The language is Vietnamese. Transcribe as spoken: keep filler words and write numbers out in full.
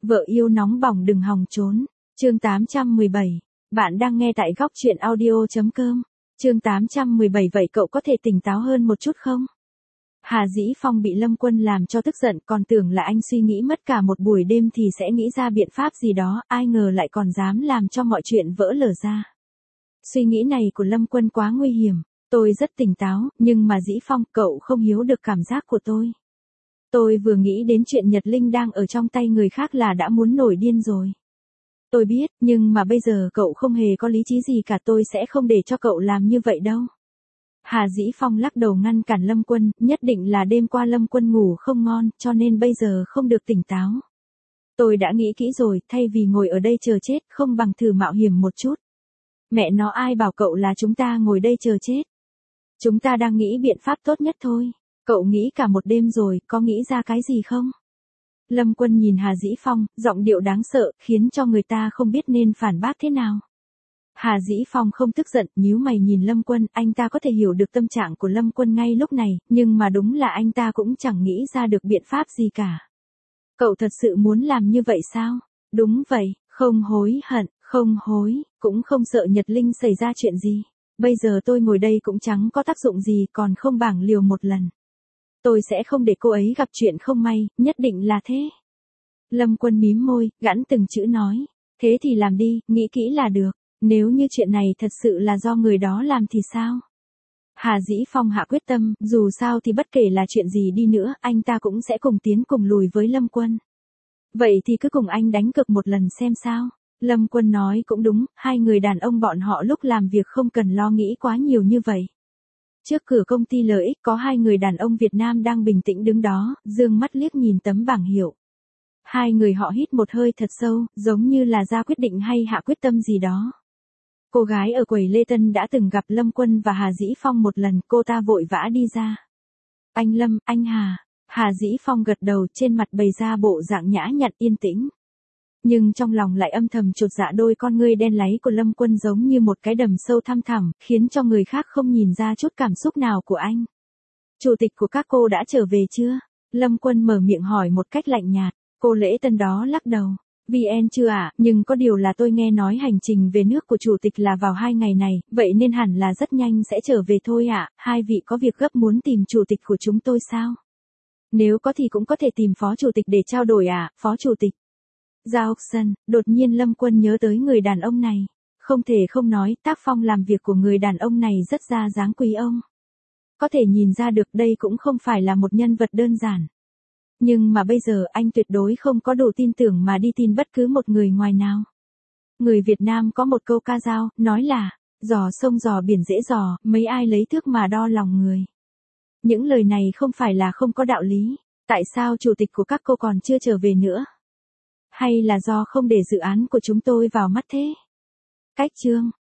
Vợ yêu nóng bỏng đừng hòng trốn. Chương tám trăm mười bảy. Bạn đang nghe tại góc truyện audio.com. Chương tám trăm mười bảy. Vậy cậu có thể tỉnh táo hơn một chút không? Hà Dĩ Phong bị Lâm Quân làm cho tức giận, còn tưởng là anh suy nghĩ mất cả một buổi đêm thì sẽ nghĩ ra biện pháp gì đó, ai ngờ lại còn dám làm cho mọi chuyện vỡ lở ra. Suy nghĩ này của Lâm Quân quá nguy hiểm. Tôi rất tỉnh táo, nhưng mà Dĩ Phong, cậu không hiểu được cảm giác của tôi. Tôi vừa nghĩ đến chuyện Nhật Linh đang ở trong tay người khác là đã muốn nổi điên rồi. Tôi biết, nhưng mà bây giờ cậu không hề có lý trí gì cả, tôi sẽ không để cho cậu làm như vậy đâu. Hà Dĩ Phong lắc đầu ngăn cản Lâm Quân, nhất định là đêm qua Lâm Quân ngủ không ngon, cho nên bây giờ không được tỉnh táo. Tôi đã nghĩ kỹ rồi, thay vì ngồi ở đây chờ chết, không bằng thử mạo hiểm một chút. Mẹ nó, ai bảo cậu là chúng ta ngồi đây chờ chết. Chúng ta đang nghĩ biện pháp tốt nhất thôi. Cậu nghĩ cả một đêm rồi, có nghĩ ra cái gì không? Lâm Quân nhìn Hà Dĩ Phong, giọng điệu đáng sợ, khiến cho người ta không biết nên phản bác thế nào. Hà Dĩ Phong không tức giận, nhíu mày nhìn Lâm Quân, anh ta có thể hiểu được tâm trạng của Lâm Quân ngay lúc này, nhưng mà đúng là anh ta cũng chẳng nghĩ ra được biện pháp gì cả. Cậu thật sự muốn làm như vậy sao? Đúng vậy, không hối hận, không hối, cũng không sợ Nhật Linh xảy ra chuyện gì. Bây giờ tôi ngồi đây cũng chẳng có tác dụng gì, còn không bằng liều một lần. Tôi sẽ không để cô ấy gặp chuyện không may, nhất định là thế. Lâm Quân mím môi, gẵn từng chữ nói. Thế thì làm đi, nghĩ kỹ là được. Nếu như chuyện này thật sự là do người đó làm thì sao? Hà Dĩ Phong hạ quyết tâm, dù sao thì bất kể là chuyện gì đi nữa, anh ta cũng sẽ cùng tiến cùng lùi với Lâm Quân. Vậy thì cứ cùng anh đánh cược một lần xem sao. Lâm Quân nói cũng đúng, hai người đàn ông bọn họ lúc làm việc không cần lo nghĩ quá nhiều như vậy. Trước cửa công ty lợi ích có hai người đàn ông Việt Nam đang bình tĩnh đứng đó, dương mắt liếc nhìn tấm bảng hiệu. Hai người họ hít một hơi thật sâu, giống như là ra quyết định hay hạ quyết tâm gì đó. Cô gái ở quầy lễ tân đã từng gặp Lâm Quân và Hà Dĩ Phong một lần, cô ta vội vã đi ra. Anh Lâm, anh Hà. Hà Dĩ Phong gật đầu, trên mặt bày ra bộ dạng nhã nhặn yên tĩnh. Nhưng trong lòng lại âm thầm chột dạ, đôi con ngươi đen láy của Lâm Quân giống như một cái đầm sâu thăm thẳm, khiến cho người khác không nhìn ra chút cảm xúc nào của anh. Chủ tịch của các cô đã trở về chưa? Lâm Quân mở miệng hỏi một cách lạnh nhạt. Cô lễ tân đó lắc đầu. vê en chưa ạ, à, nhưng có điều là tôi nghe nói hành trình về nước của chủ tịch là vào hai ngày này, vậy nên hẳn là rất nhanh sẽ trở về thôi ạ. À. Hai vị có việc gấp muốn tìm chủ tịch của chúng tôi sao? Nếu có thì cũng có thể tìm phó chủ tịch để trao đổi ạ, à, phó chủ tịch. Giao Sân, đột nhiên Lâm Quân nhớ tới người đàn ông này. Không thể không nói, tác phong làm việc của người đàn ông này rất ra dáng quý ông. Có thể nhìn ra được đây cũng không phải là một nhân vật đơn giản. Nhưng mà bây giờ anh tuyệt đối không có đủ tin tưởng mà đi tin bất cứ một người ngoài nào. Người Việt Nam có một câu ca dao, nói là, dò sông dò biển dễ dò, mấy ai lấy thước mà đo lòng người. Những lời này không phải là không có đạo lý. Tại sao chủ tịch của các cô còn chưa trở về nữa? Hay là do không để dự án của chúng tôi vào mắt thế? Cách chương.